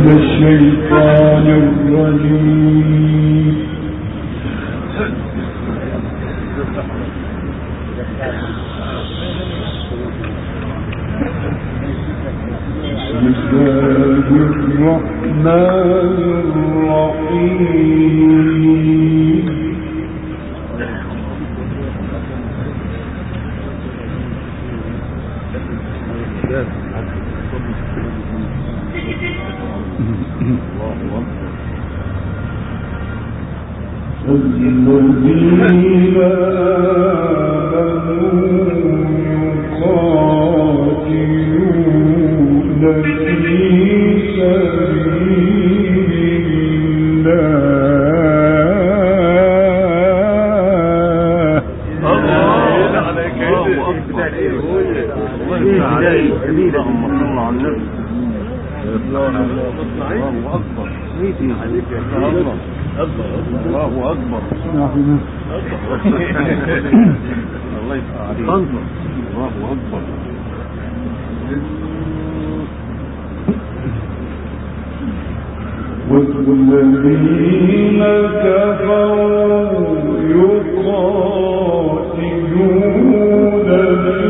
الشيطان الرجيم. بسم الله الرحمن الرحيم. الذين يقاتلون في سبيل الله أكبر. الله يفتح عليك. الله أكبر. والذين كفروا يقاتلون في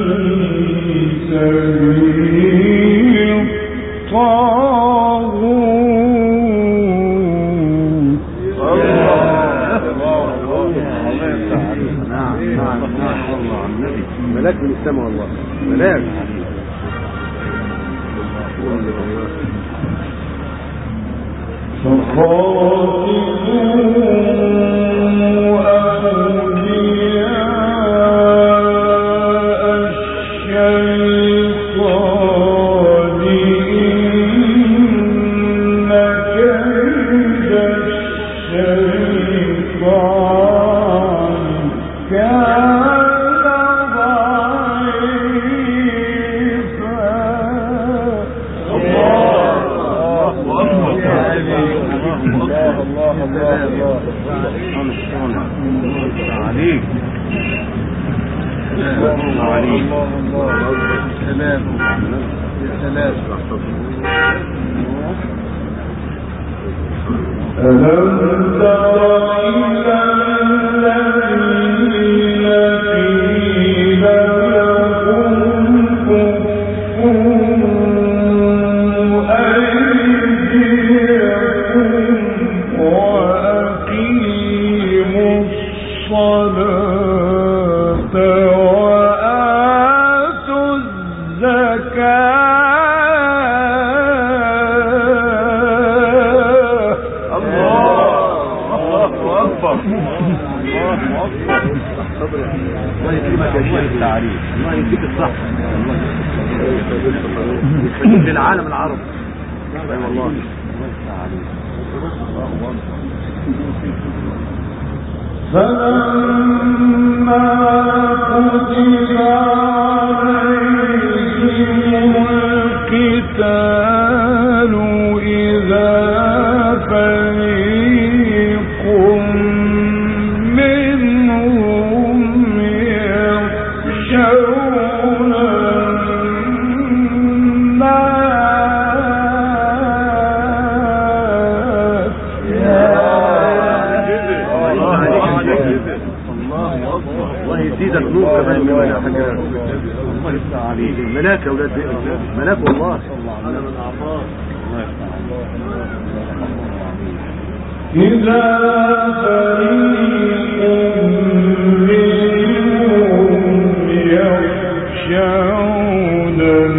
سبيل ملاك من السماء والله ملاك. للعالم العربي. والله فلما كتب عليهم القتال إذا فريق منهم يخشون ملاك يا اولاد ملاك والله. إذا فريق منهم يخشون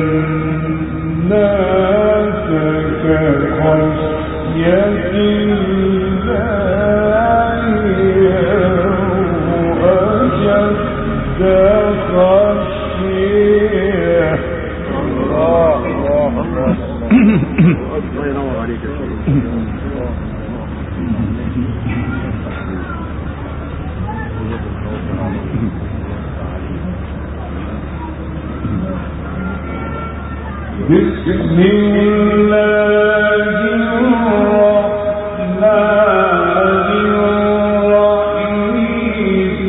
الناس كخشية الله أو أشد خشية. الله ينور عليك يا بسم الله الرحمن الرحيم.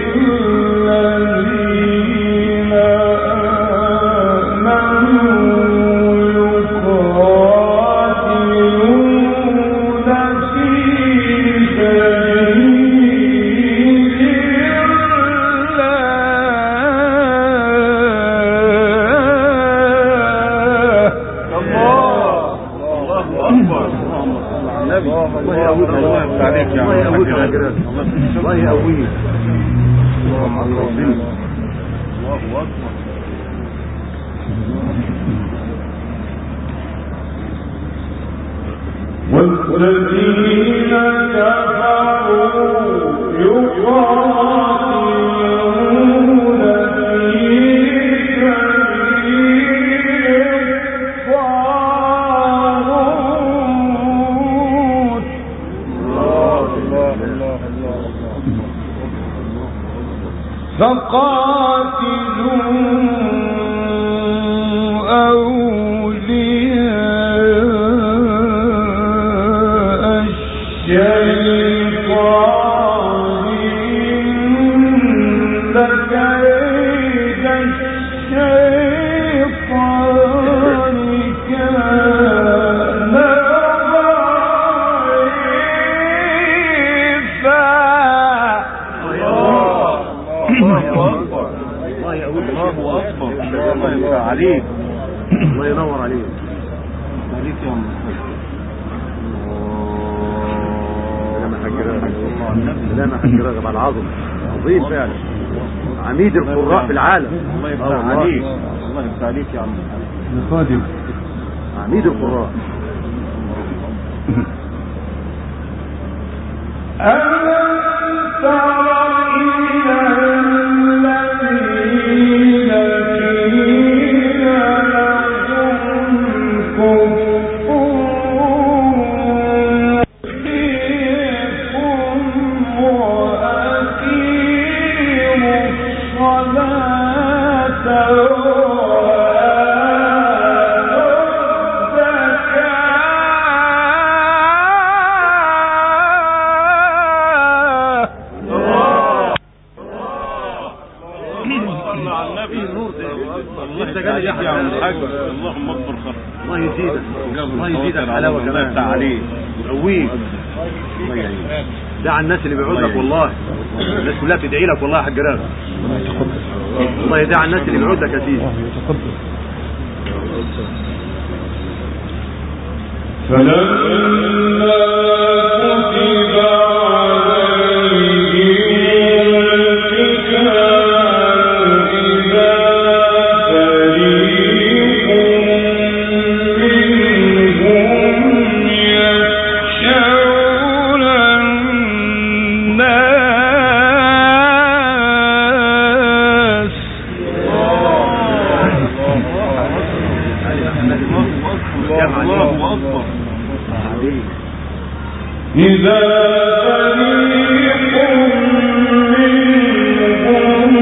الذين آمنوا يقاتلون الله يقويك يا جيران، الله يقويك. الله أكبر. والذين كفروا يقاتلون في سبيل الطاغوت فقاتلوا أولياء الشيطان إن كيد الشيطان كان عليك. الله ينور عليك. عليك يا عم. لا ما حد راغب على العظم عظيم فعلا، عميد القراء في العالم. الله يفتح عليك، الله يفتح عليك يا عم خادم عميد القراء. اللهم اغفر خطأ. الله يزيدك، الله يزيدك حلاوة كمان. الله عليك يقويك. الله يعينك. ده على الناس اللي بيعود لك والله، الناس كلها بتدعي لك والله يا حاج راغب. الله يدعي الناس اللي بيعود لك يا سيدي. فلما كتب إذا فريق منهم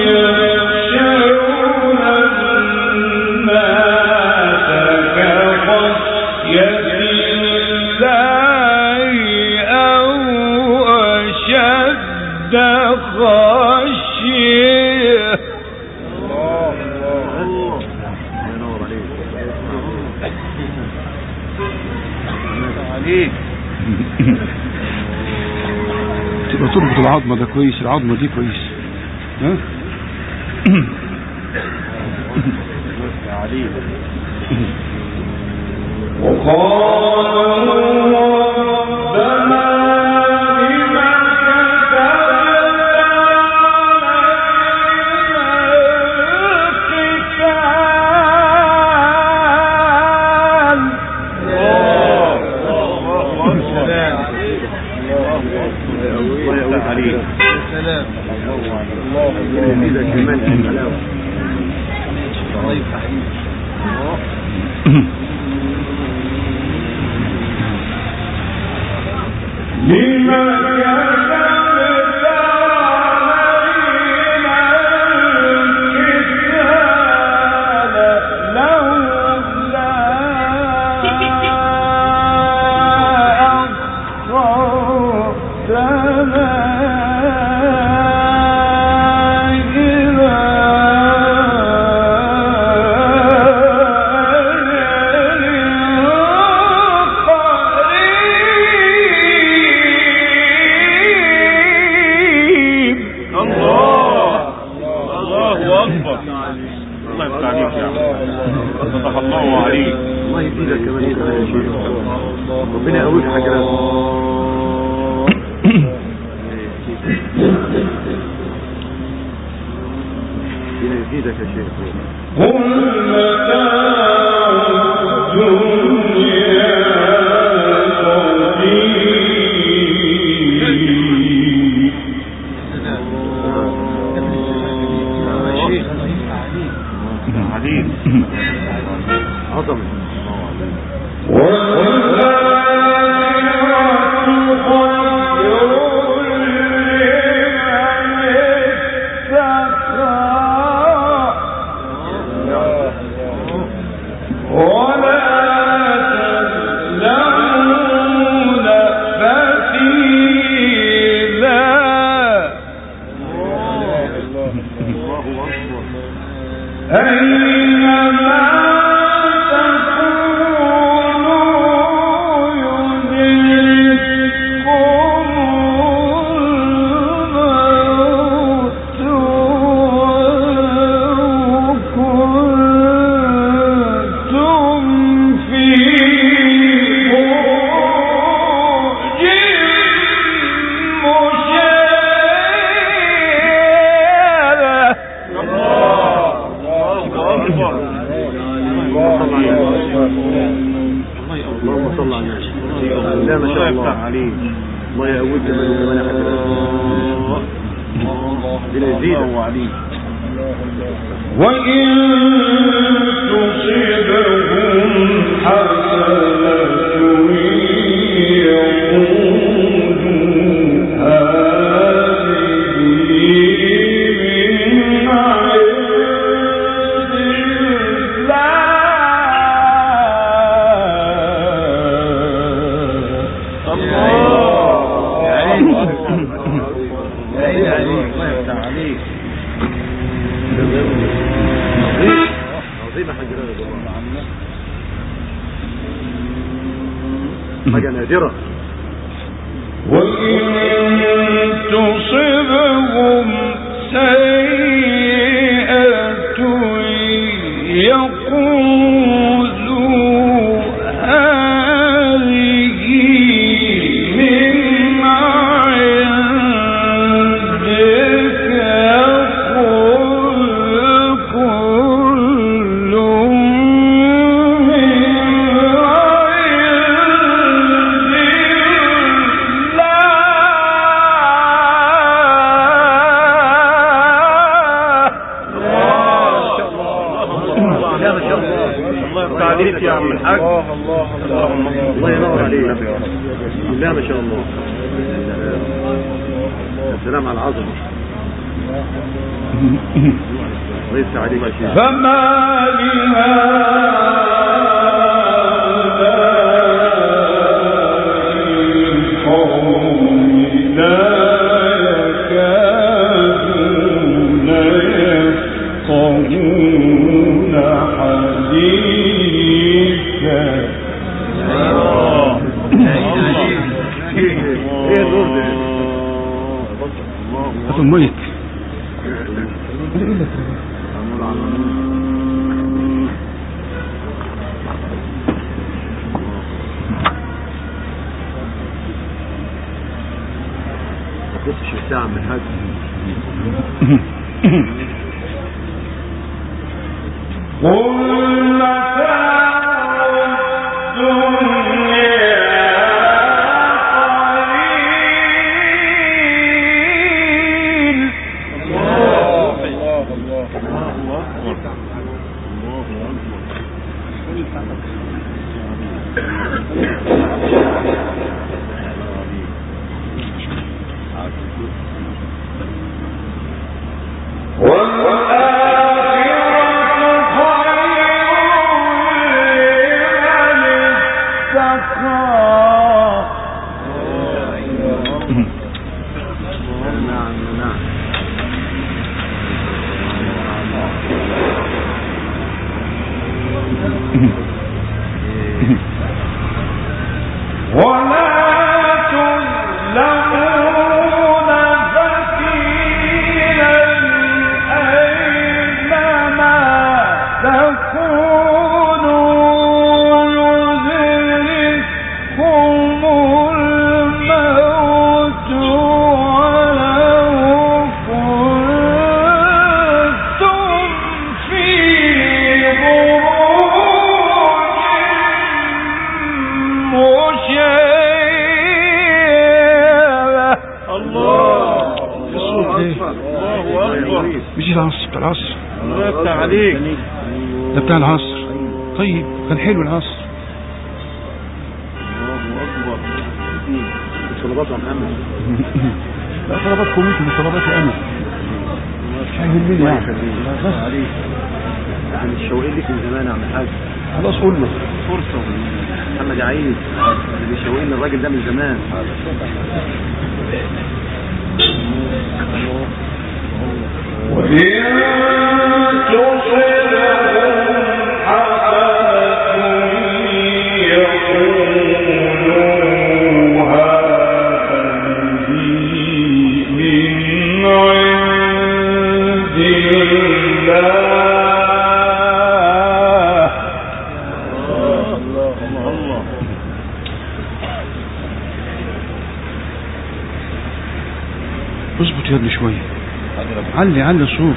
يخشون الناس كخشية الله أو أشد خشية. تبقى تربط العظمة ده كويس، العظمة دي كويس. ها ربنا يقويك يا حاج راغب. يزيدك يا شيخ. قل متاع الدنيا قليل. عظمة. وإن تصبهم حسنة يقولوا هذه من عند حاجة نادرة. وإن تصبهم سيئة يقولوا هذه من عندك عليك يا عم الحاج. الله ينور عليك. لا ما شاء الله. السلام على العظمة. الله يفتح عليك يا شيخ. فما الميت قصة الساعة من هذا الموت بتاع العصر. طيب كان حلو العصر. الله اكبر. طلبات يا محمد. لا طلباتكم انتوا مش طلباتي انا. مش هيهمني يعني. بس عليك. احنا متشوقين ليك من زمان يا عم الحاج. خلاص قلنا فرصة. محمد عيد اللي متشوقين للراجل ده من زمان. اظبط يا ابني شوية. علي الصوت.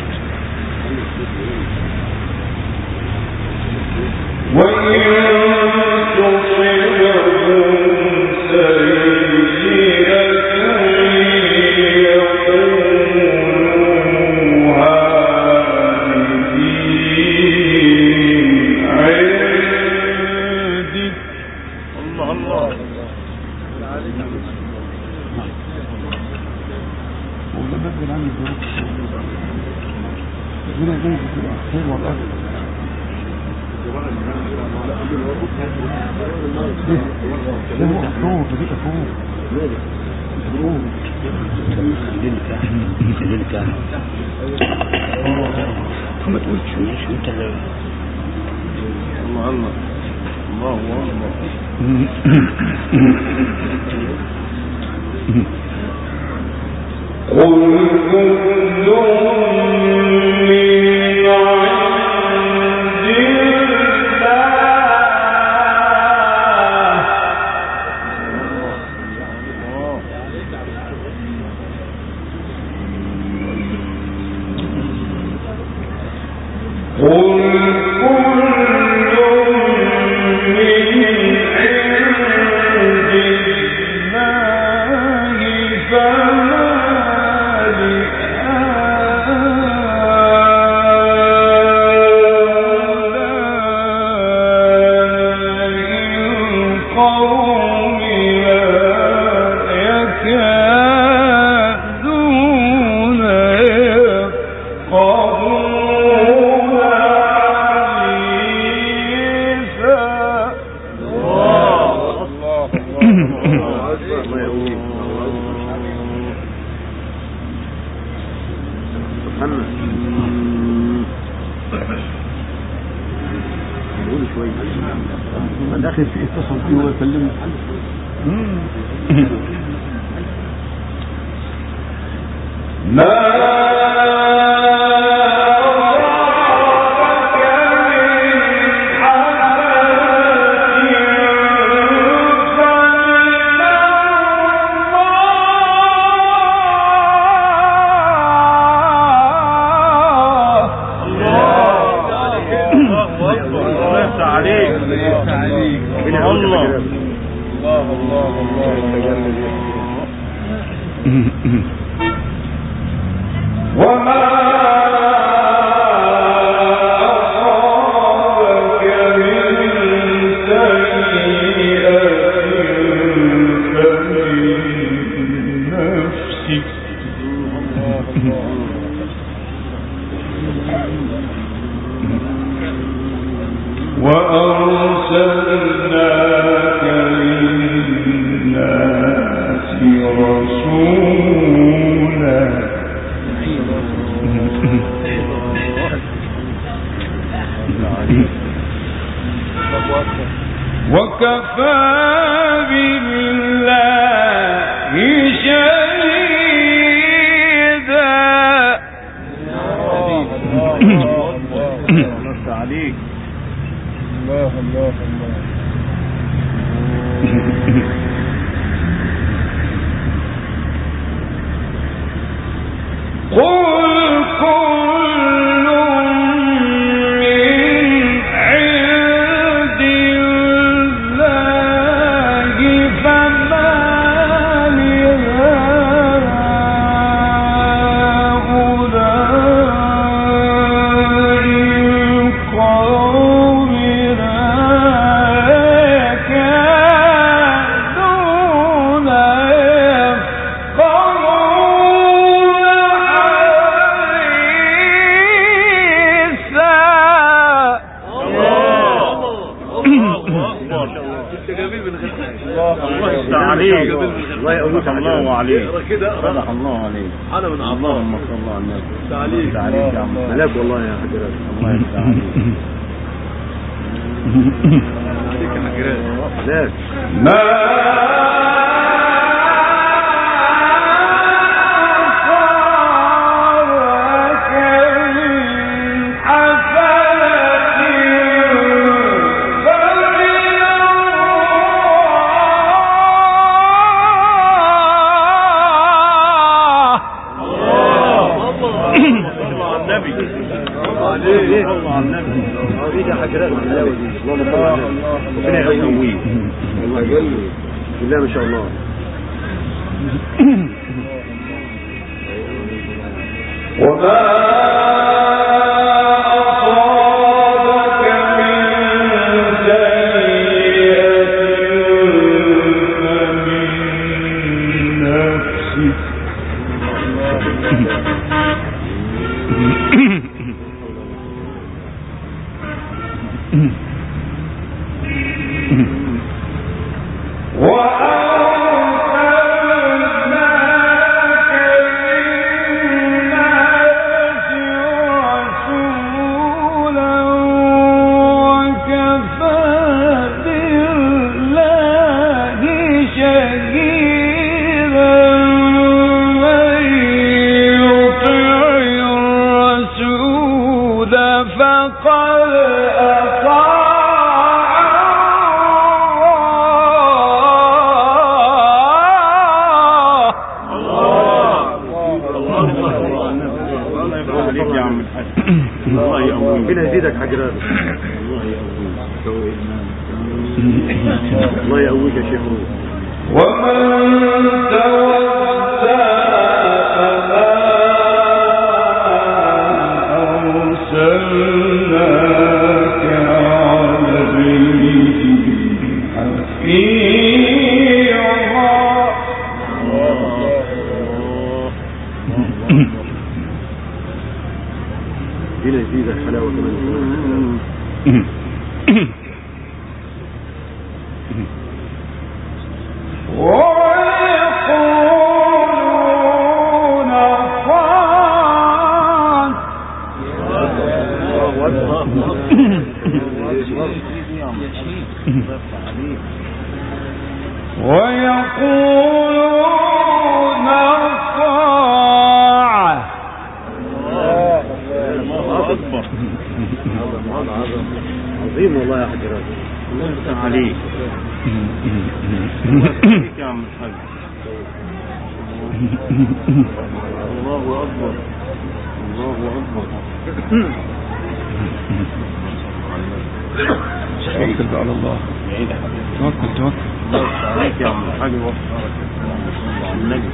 ما تقولش انت اللي الله اكبر. داخل في اتصل فيه ويكلمه. Oh انت جميل من غير حاجه. الله يفتح عليك. الله يقويك. الله عليك. كده صدق الله عليك. انا من الله. اللهم صل على النبي. تعليق عليك يا عم. ملاك والله يا حاج راشد. الله يفتح عليك. عليك يا حاج راشد. ملاك. بالله ما شاء الله. وما أصابك من ربنا يزيدك حاج راشد. الله يقويك يا شيخ. ومن توسع أرسلناك عليهم حفيظا. ربنا يزيدك حلاوة كمان. ويقولون طاعة. عظيم والله يا حاج راشد. الله يفتح عليك. يا عم الحاج. الله أكبر. الله أكبر. توكل على الله. توكل توكل. الله يفتح عليك يا عم الحاج. النبي.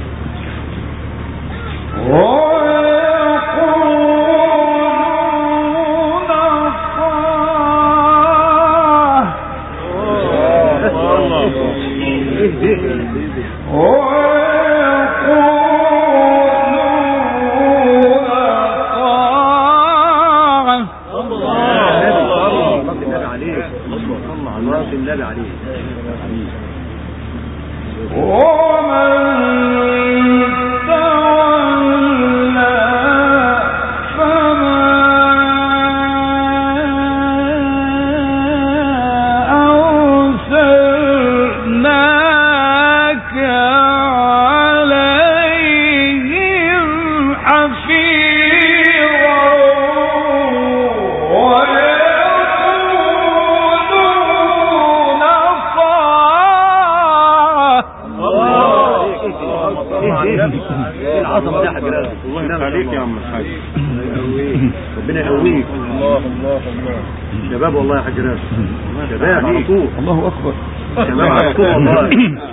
العظمه دي حاج راشد. الله يفتح عليك يا عم الحاج. ربنا يقويك. الله الله الله. شباب والله يا حاج راشد. شباب على طول. الله أكبر. شباب على طول والله.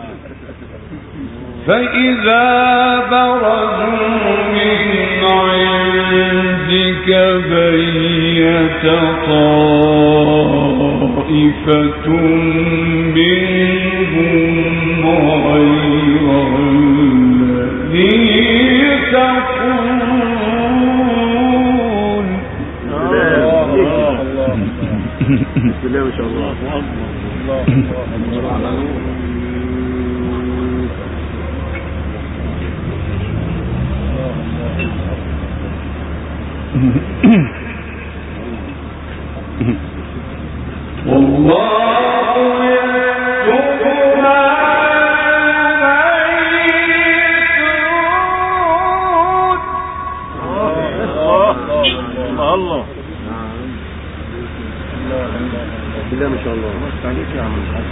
فإذا برزوا من عندك بيت طائفة منهم غير الذي تقول. بسم الله ما شاء الله. الله بسم الله ما شاء الله. عليك يا عم الحاج.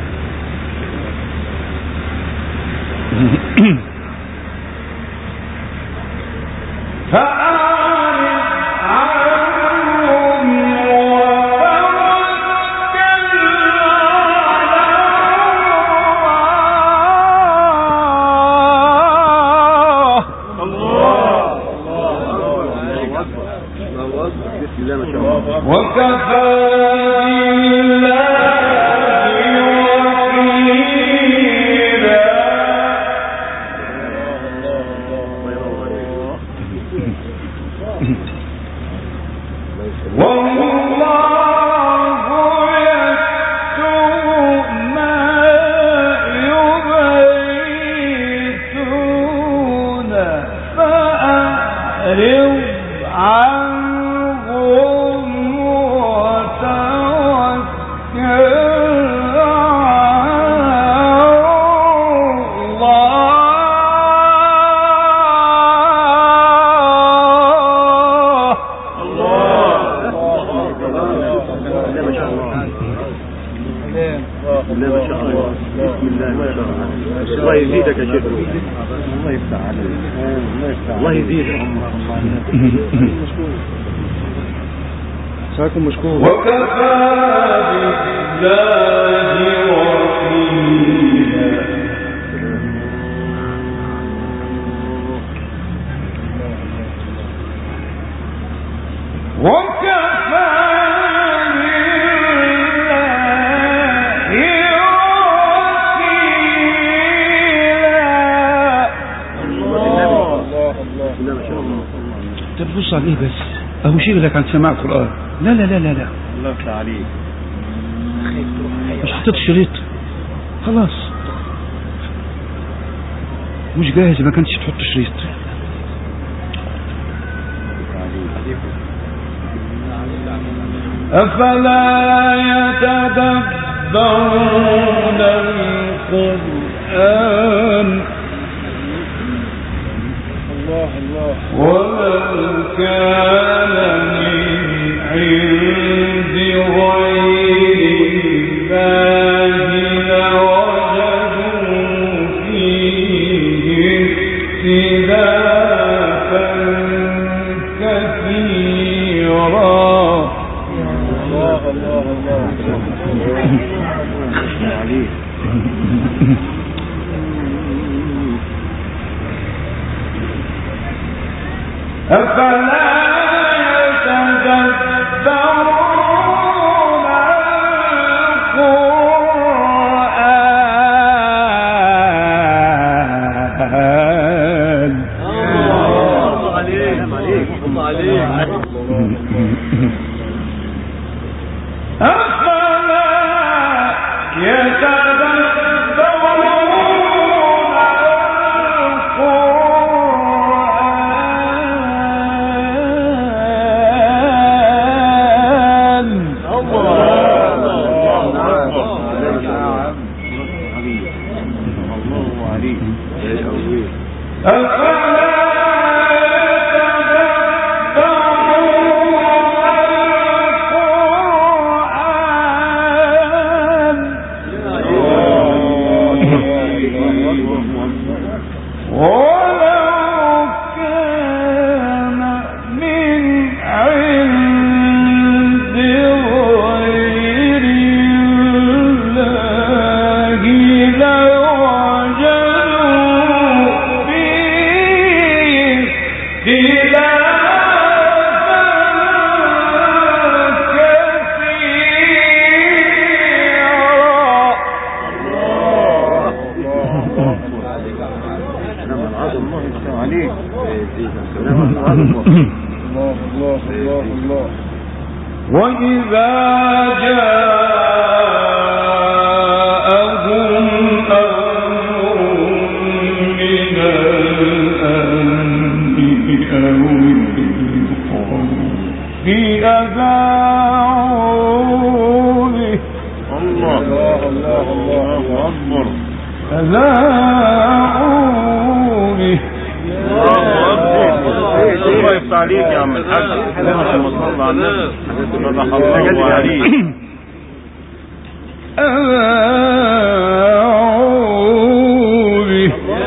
ساكن مشكور. وكفى بالله وكيلا. وكفى تبص عليه بس اهو شغلك عن سماع القرآن. لا لا لا لا لا الله يفتح عليك. مش حطيت الشريط خلاص، مش جاهز ما كانش تحط الشريط. أفلا يتدبرون القرآن ولو كان من عند غير الله لوجدوا فيه اختلافا كثيرا. أفلا يتدبرون القرآن. الله عليك الله عليك. أفلا وإذا جاءهم أمر من الأمن أو الخوف أذاعوا به الله أكبر أذاعوا به الله يفتح عليك يا عم الحاج. اللهم صل على النبي. صدق الله عليك. أذاعوا به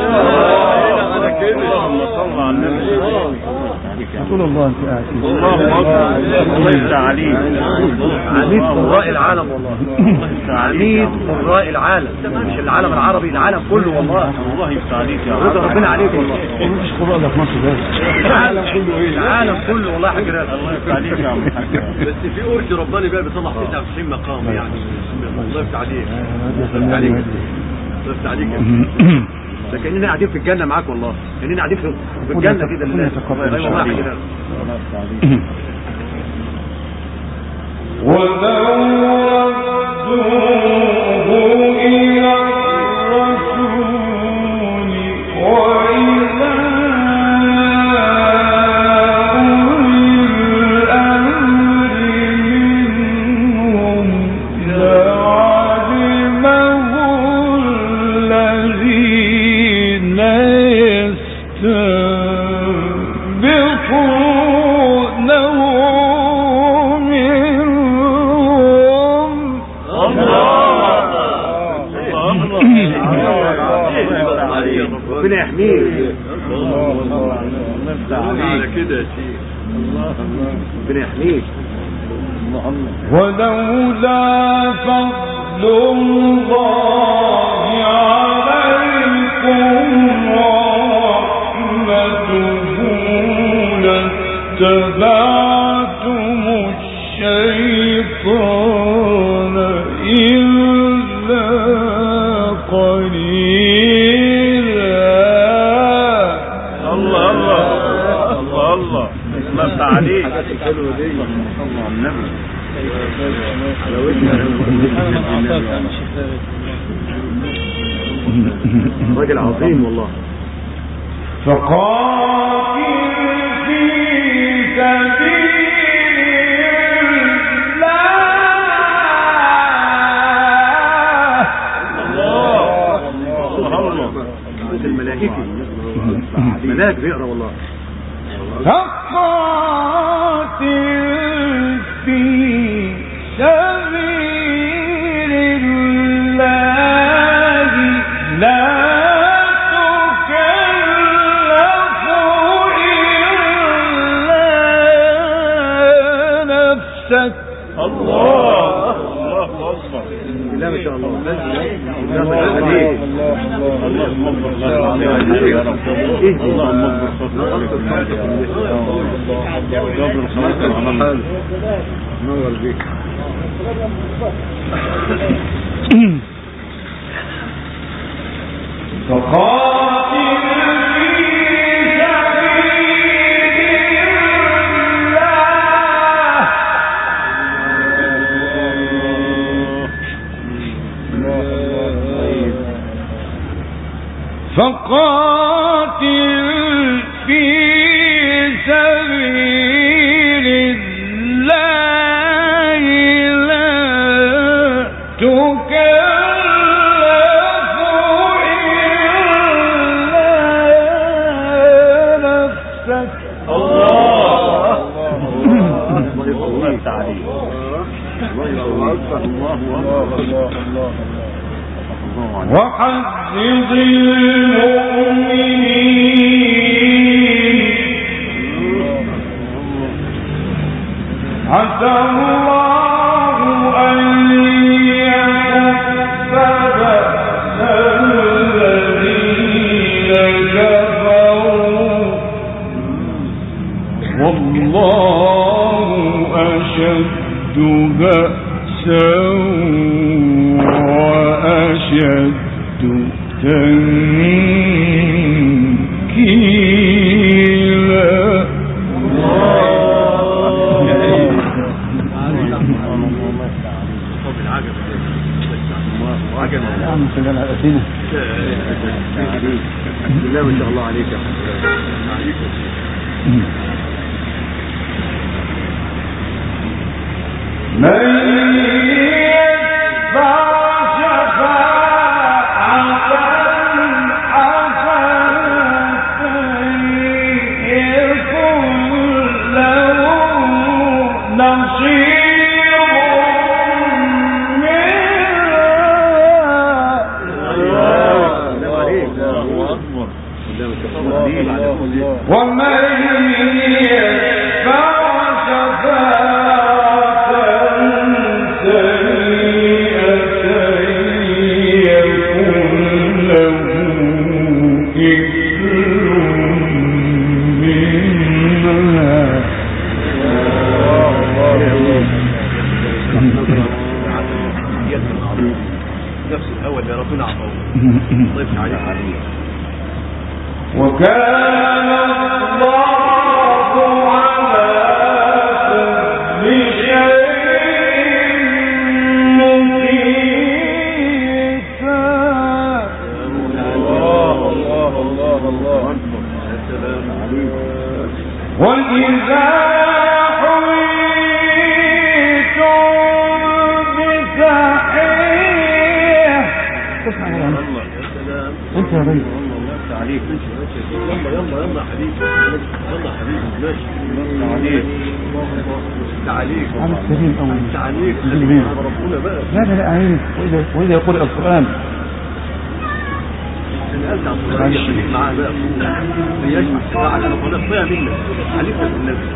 اللهم صل على النبي. رسول الله انت قاعد الله أكبر. الله يفتح عليك. عميد قراء العالم والله. عميد قراء العالم، مش العالم العربي، العالم كله والله. الله يفتح عليك يا رضا ربنا عليك والله. مفيش قراء ده في مصر ده. العالم كله ايه؟ العالم كله والله يا حاج راشد. الله يفتح عليك يا عم الحاج. بس في قرش رباني بقى بيطلع 99 مقام يعني. الله يفتح عليك. الله يفتح عليك. الله يفتح عليك. ده كأننا قاعدين في الجنة معاك والله، كأننا قاعدين في الجنة كده لله. والله يا حاج راشد. ولو ردوه إلى الرسول وإلى أولي الأمر منهم لعلمه الذين يستنبطونه ربنا يحميك. على كده يا شيخ. ربنا يحميك. ولولا فضل الله عليكم ورحمته لاتبعتم الشيطان إلا قليلا. الله الله عليك. الله النبي. راجل عظيم والله. فقاتل في سبيل الله. الملائكة ملاك بيقرأ والله. فقاتل في سبيل الله لا تكلف إلا نفسك. الله أكبر. لا ما شاء الله. اللهم اغفر يا رب. اللهم اغفر. نور بيك. فقاتل في سبيل الله لا تكلف إلا نفسك. الله تعالى. وحذر المؤمنين عسى الله أن يكف بأس الذين كفروا والله أشد بأسا وأشد تنكيلا. عجب يا عم سجل على أسينا. بسم الله ما شاء الله عليك يا عليك. نفس الأول اللي ربنا عطاه طيب عليه. وكان الله على كل شيء مقيتا. الله الله الله الله أكبر. يا سلام عليك. وإذا انت يا ريس عليك يلا يلا يلا حبيبي يلا حبيبي ماشي يلا عليك عليك عم سليم قوي انت عليك ربنا بقى لا لا لا عيني واذا يقول القرآن انا قلت على القرآن خليك معاه بقى يجمع سباعك انا طالب ضيع منك عليك بالنبي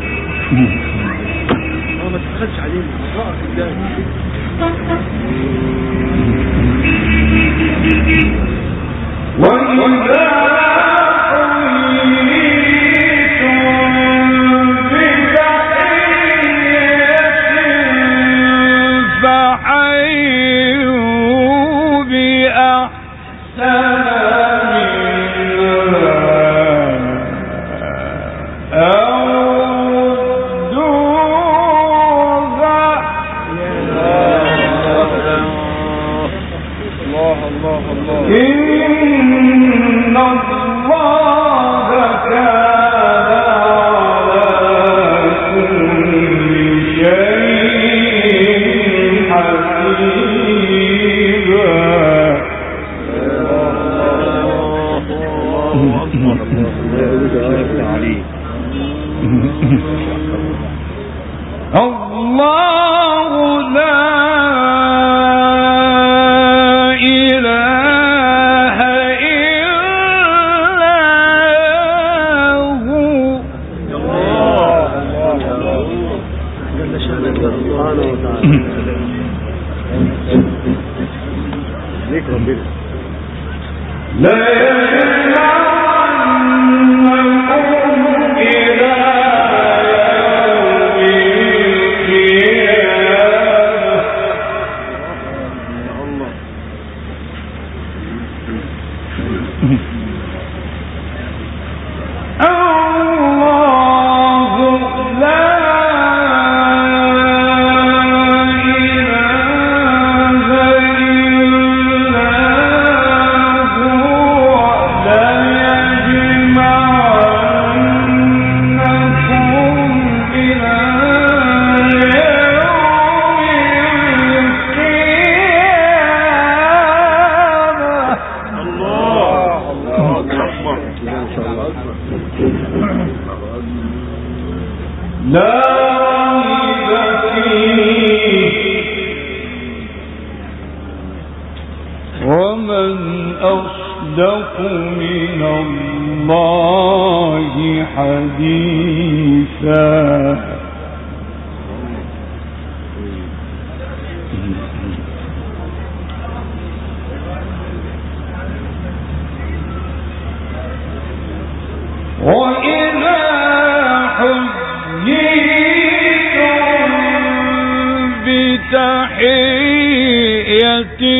ما تدخلش علينا رأس الجاي وإذا حييتم بتحية فحيوا بأحسن الله لا إله إلا هو. جل شأنك سبحانه وتعالى ليك ربنا لا يجمعنكم إلى لا ريب فيه ومن أصدق من الله حديثا. وإذا حييتم بتحية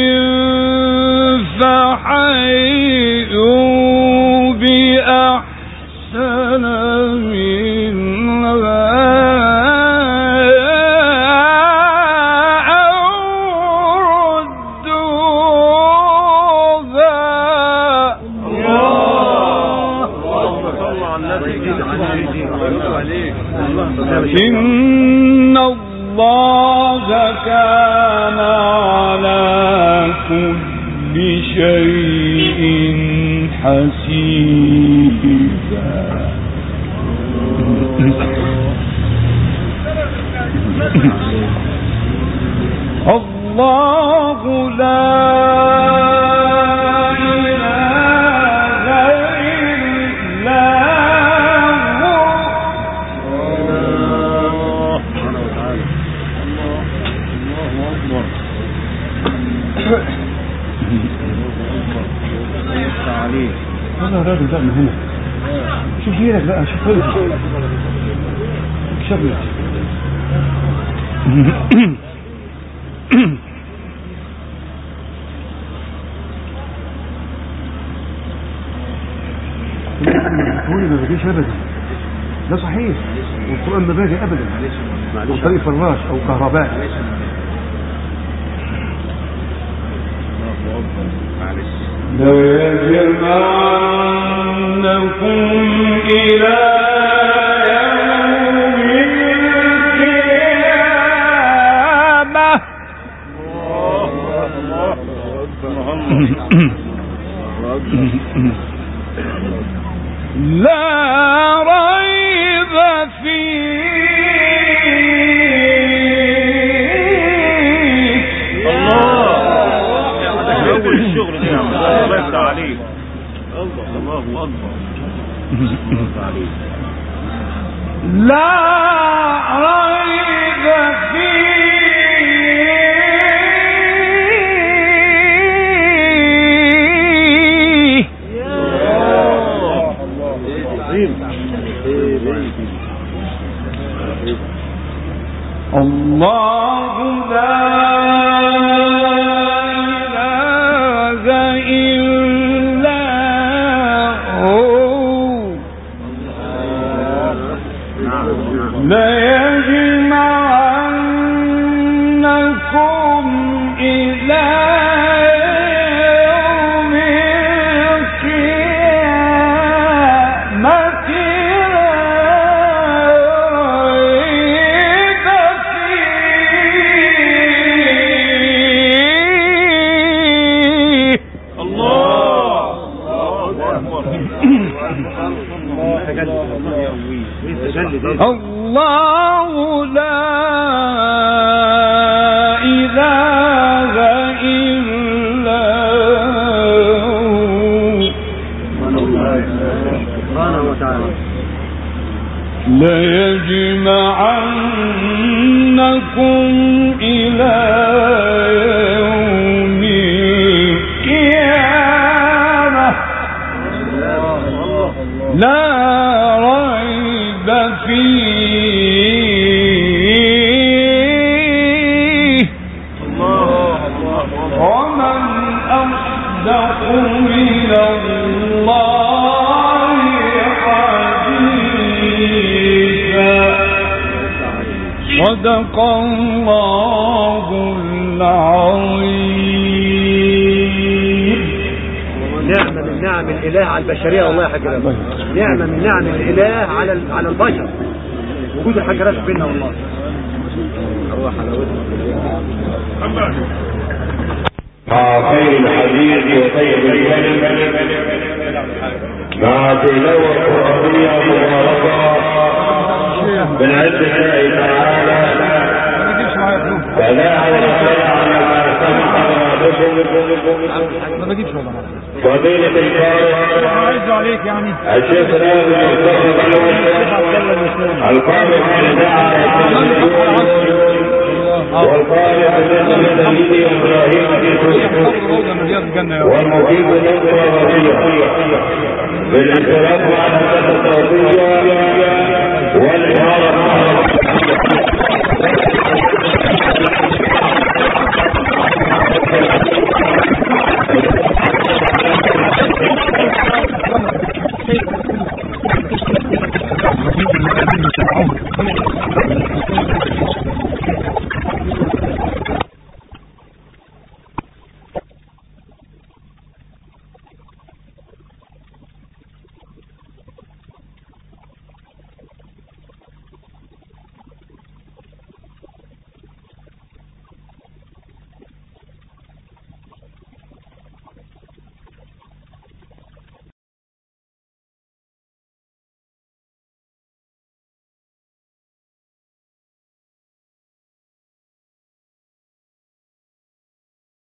فحيوا بأحسن منها أو على كل شيء حسيبا. الله لا والله الراجل بقى من هنا شوف غيرك بقى شوف غيرك شغلك القرآن ما بيجيش ابدا ده صحيح والقرآن ما باجي ابدا عن طريق فراش او كهرباء. لا يجمعنكم إلى يوم القيامة. لا ريب فيه. الشغل ده الله يفتح عليك. الله أكبر. لا ريب فيه. الله لا ليجمعنكم إلى يوم القيامة ريب فيه. الله أكبر. الله لا إله إلا هو ليجمعنكم إلى يوم القيامة لا ريب فيه. ومن أصدق من الله حديثا. صدق الله العظيم. نعمة من نعم الإله على البشرية والله يا حاج راشد. نعمة من نعم الإله على البشر وجود الحاج راشد بينا والله. هو حلاوتها مع خير الحديث وطيب الكلم مع تلاوة قرآنية مباركة من عند الله تعالى فلا ولا على ما سمع بكم فضيلة القارئ الشيخ ناظم القارئ من دعا والقارئ من سيدي إبراهيم والمقيم نصر رضيع بالانطلاق على الصوتية والإمام